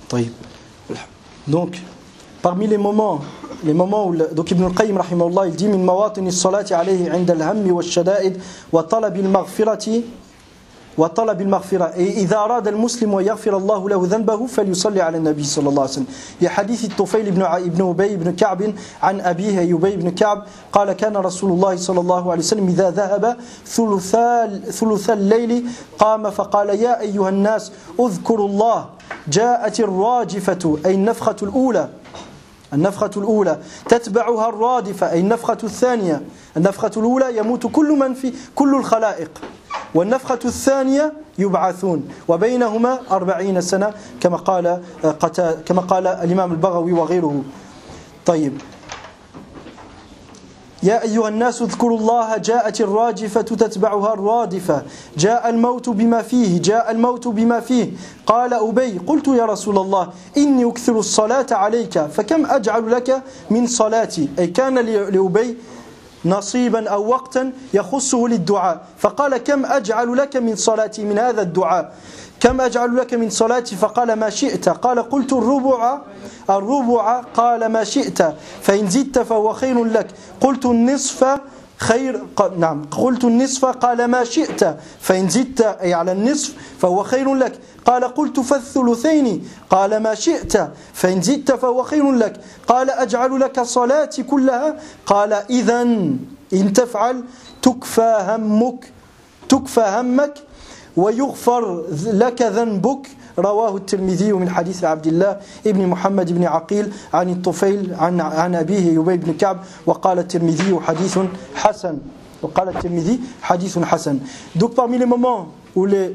طيب. Donc, parmi les moments où donc Ibn al-Qayyim rahimahullah il dit min mawatin as-salati alayhi 'inda al-hammi wash-shada'id wa talab al-maghfirati وطلب المغفرة إذا أراد المسلم ويغفر الله له ذنبه فليصلي على النبي صلى الله عليه وسلم لحديث الطفيل بن أبي بن كعب عن أبيه أبي بن كعب قال كان رسول الله صلى الله عليه وسلم إذا ذهب ثلث الليل قام فقال يا أيها الناس اذكروا الله جاءت الراجفة أي النفخة الأولى تتبعها الرادفة أي النفخة الثانية النفخة الأولى يموت كل الخلائق والنفخة الثانية يبعثون وبينهما 40 سنة كما قال الإمام البغوي وغيره. طيب. يا أيها الناس اذكروا الله جاءت الراجفة تتبعها الرادفة جاء الموت بما فيه قال أبي قلت يا رسول الله إني أكثر الصلاة عليك فكم أجعل لك من صلاتي أي كان لأبي نصيبا أو وقتا يخصه للدعاء فقال كم أجعل لك من صلاتي من هذا الدعاء كم أجعل لك من صلاتي فقال ما شئت قال قلت الربع قال ما شئت فإن زدت فهو خير لك قلت النصف قلت النصف قال ما شئت فإن زدت أي على النصف فهو خير لك قال قلت فالثلثين قال ما شئت فإن زدت فهو خير لك قال أجعل لك صلاتي كلها قال إذن إن تفعل تكفى همك ويغفر لك ذنبك رواه الترمذي من حديث عبد الله ابن محمد بن عقيل عن الطفيل عن أبيه أبي بن كعب وقال الترمذي حديث حسن. Donc parmi les moments où les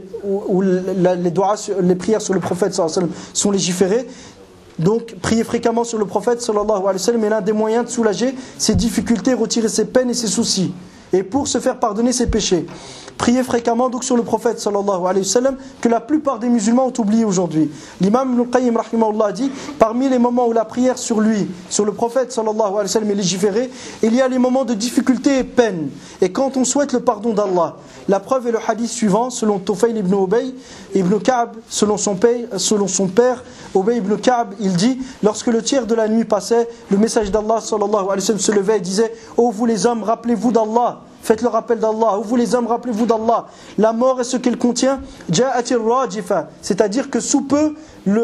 prières sur le prophète sallallahu alayhi wa sallam sont légiférées, donc prier fréquemment sur le prophète sallallahu alayhi wa sallam est l'un des moyens de soulager ses difficultés, retirer ses peines et ses soucis, et pour se faire pardonner ses péchés. Priez fréquemment donc sur le prophète sallallahu alayhi wa sallam que la plupart des musulmans ont oublié aujourd'hui. L'imam Ibn al-Qayyim rahimahullah dit parmi les moments où la prière sur lui, sur le prophète sallallahu alayhi wa sallam est légiférée, il y a les moments de difficulté et peine, et quand on souhaite le pardon d'Allah. La preuve est le hadith suivant selon Tufayl ibn Ubay ibn Ka'b, selon son père Ubay ibn Ka'b, il dit lorsque le tiers de la nuit passait, le message d'Allah sallallahu alayhi wa sallam se levait et disait ô vous les hommes, rappelez-vous d'Allah. Faites le rappel d'Allah. Vous les hommes, rappelez-vous d'Allah. La mort et ce qu'elle contient, ja'atir rajifa, c'est-à-dire que sous peu,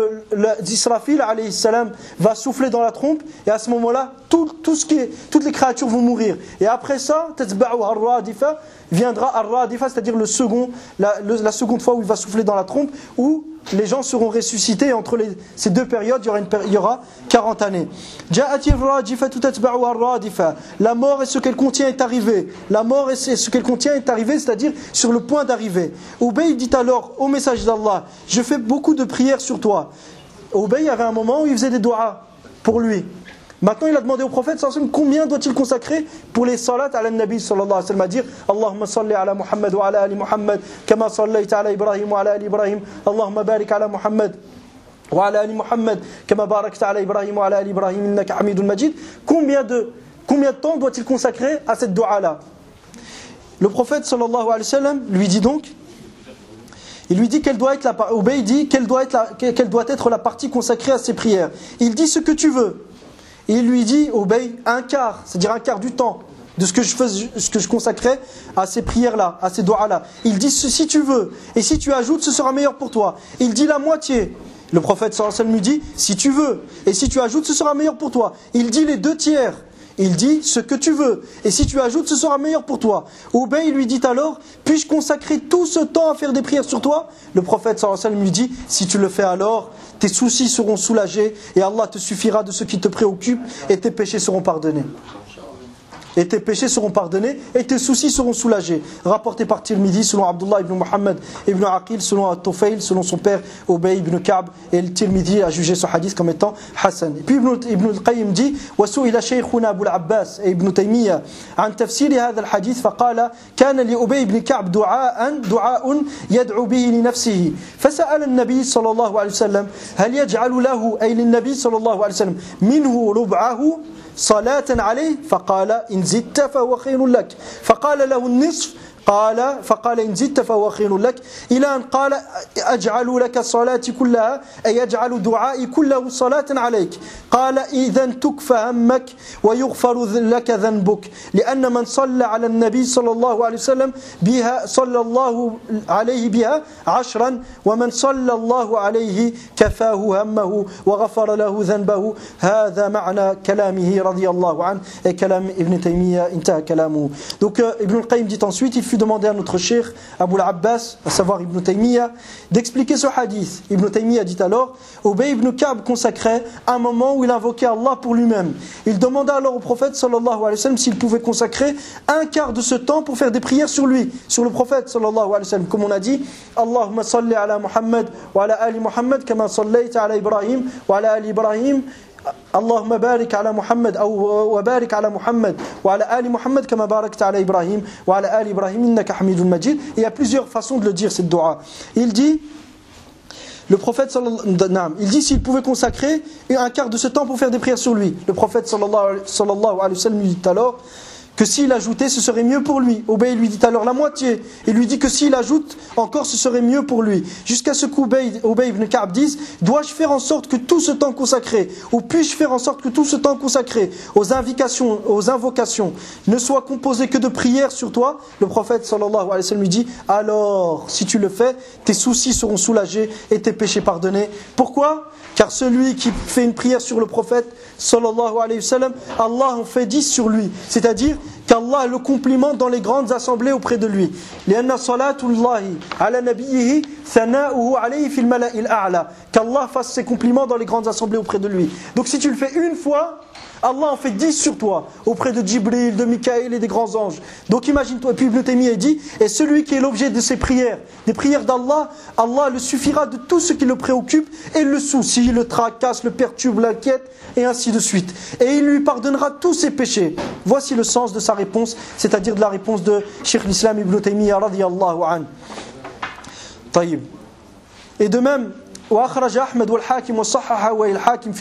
Israfil alayhi salam va souffler dans la trompe, et à ce moment-là, toutes les créatures vont mourir. Et après ça, tatba'u ar-radifa, viendra ar-radifa, c'est-à-dire la seconde fois où il va souffler dans la trompe, où les gens seront ressuscités. Entre ces deux périodes, il y aura 40 années. Ja'atir rajifa tatba'u ar-radifa. La mort et ce qu'elle contient est arrivé. La mort et ce qu'elle contient est arrivé, c'est-à-dire sur le point d'arriver. Ubay dit alors au message d'Allah, je fais beaucoup de prières sur toi. Ubay avait un moment où il faisait des du'as pour lui. Maintenant, il a demandé au prophète sallallahu alayhi wa sallam combien doit-il consacrer pour les salats ala nabi sallallahu alayhi wa sallam, à dire Allahumma salli ala Muhammad wa ala ali Muhammad kama sallaita ala Ibrahim wa ala ali Ibrahim Allahumma barik ala Muhammad wa ala ali Muhammad kama barakta ala Ibrahim wa ala ali Ibrahim innaka Hamidun Majid. Combien de temps doit-il consacrer à cette dua-là? Le prophète sallallahu alayhi wa sallam lui dit donc, il lui dit quelle doit être Ubay dit quelle doit être la partie consacrée à ces prières. Il dit ce que tu veux. Et il lui dit, Ubay, un quart, c'est-à-dire un quart du temps de ce que je consacrais à ces prières-là, à ces doigts-là. Il dit, si tu veux, et si tu ajoutes, ce sera meilleur pour toi. Il dit la moitié. Le prophète sallallahu alayhi wa sallam lui dit, si tu veux, et si tu ajoutes, ce sera meilleur pour toi. Il dit les 2 tiers. Il dit ce que tu veux, et si tu ajoutes, ce sera meilleur pour toi. Ubay lui dit alors, puis-je consacrer tout ce temps à faire des prières sur toi? Le prophète sallallahu alayhi wa sallam lui dit, si tu le fais alors, tes soucis seront soulagés, et Allah te suffira de ce qui te préoccupe, et tes péchés seront pardonnés. Et tes péchés seront pardonnés, et tes soucis seront soulagés. Rapporté par Tirmidhi, selon Abdullah ibn Muhammad ibn Aqil, selon At-Tufayl, selon son père Ubay ibn Ka'b, et le Tirmidhi a jugé ce hadith comme étant Hassan. Et puis Ibn al-Qayyim dit وسئل شيخنا أبو العباس ابن تيمية عن تفسير هذا الحديث فقال كان لأبي بن كعب دعاء يدعو به لنفسه فسأل النبي صلى الله عليه وسلم هل يجعل له أي للنبي صلى الله عليه وسلم منه ربعه صلاة عليه فقال إن زدت فهو خير لك فقال له النصف فقال إن زدت فهو خير لك إلى أن قال أجعل لك الصلاة كلها أي يجعل دعائي كله صلاة عليك قال إذا تكفى همك ويغفر لك ذنبك لأن من صلى على النبي صلى الله عليه وسلم بها صلى الله عليه بها 10 ومن صلى الله عليه كفاه همه وغفر له ذنبه هذا معنى كلامه رضي الله عنه et كلام ابن تيمية انتهى كلامه. Donc Ibn al-Qayyim dit ensuite il fut demandé à notre cheikh Abu al-Abbas, à savoir Ibn Taymiyyah, d'expliquer ce hadith. Ibn Taymiyyah dit alors, Ubay ibn Ka'b consacrait un moment où il invoquait Allah pour lui-même. Il demanda alors au prophète sallallahu alayhi wa sallam s'il pouvait consacrer un quart de ce temps pour faire des prières sur lui, sur le prophète sallallahu alayhi wa sallam. Comme on a dit, Allahumma salli ala Muhammad wa ala ali Muhammad kama sallayta ala Ibrahim wa ala ali Ibrahim. اللهم بارك على محمد أو وبارك على محمد وعلى آل محمد كما باركت على إبراهيم وعلى آل إبراهيم إنك حميد مجيد. Il y a plusieurs façons de le dire cette dua. Il dit, le prophète il dit s'il pouvait consacrer un quart de ce temps pour faire des prières sur lui. Le prophète sallallahu alayhi wa sallam lui dit alors que s'il ajoutait, ce serait mieux pour lui. Ubay lui dit alors la moitié. Il lui dit que s'il ajoute encore, ce serait mieux pour lui. Jusqu'à ce qu'Ubay ibn Ka'b dise, dois-je faire en sorte que tout ce temps consacré, ou puis-je faire en sorte que tout ce temps consacré aux invocations ne soit composé que de prières sur toi? Le prophète sallallahu alayhi wa sallam lui dit, alors, si tu le fais, tes soucis seront soulagés et tes péchés pardonnés. Pourquoi? Car celui qui fait une prière sur le prophète sallallahu alayhi wa sallam, Allah en fait 10 sur lui. C'est-à-dire qu'Allah le complimente dans les grandes assemblées auprès de lui. لأن صلاة الله على نبيه ثناؤه عليه في الملأ الأعلى. Qu'Allah fasse ses compliments dans les grandes assemblées auprès de lui. Donc si tu le fais une fois, Allah en fait 10 sur toi, auprès de Djibril, de Mikaël et des grands anges. Donc imagine-toi, et puis Ibn Taymiyyah dit, et celui qui est l'objet de ses prières, des prières d'Allah, Allah le suffira de tout ce qui le préoccupe et le soucie, le tracasse, le perturbe, l'inquiète, et ainsi de suite. Et il lui pardonnera tous ses péchés. Voici le sens de sa réponse, c'est-à-dire de la réponse de Cheikh l'Islam Ibn Taymiyyah radiyallahu anhu. Taïb. Et de même, وأخرج أحمد والحاكم وصححه والحاكم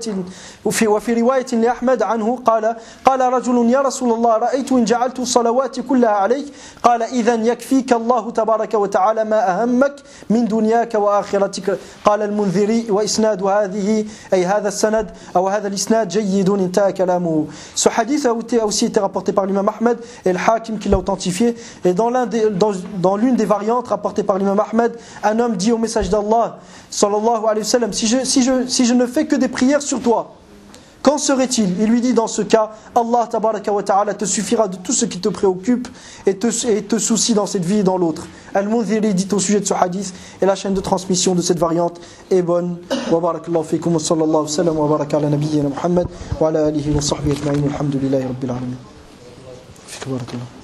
وفي رواية لأحمد عنه قال رجل يا رسول الله رأيت إن جعلت الصلوات كلها عليك قال إذا يكفيك الله تبارك وتعالى ما أهمك من دنياك وآخرتك قال المنذري وإسناد هذه أي هذا السند أو هذا الإسناد جيد انتهى كلامه. Ce hadith a aussi été rapporté par l'imam Ahmed et le hakim qui l'a authentifié. Et dans l'une des variantes rapportées par l'imam Ahmed, un homme dit au message d'Allah sallallahu alayhi wa sallam, si je ne fais que des prières sur toi, qu'en serait-il? Il lui dit dans ce cas, Allah tabaraka wa ta'ala te suffira de tout ce qui te préoccupe et te soucie dans cette vie et dans l'autre. Al-Mundhiri dit au sujet de ce hadith, et la chaîne de transmission de cette variante est bonne. Wa barakallahu fikum wa sallallahu sallam wa baraka ala nabiyyina Muhammad wa ala alihi wa sahbihi ajma'in walhamdulillahi rabbil alamin. Fik barakallahu.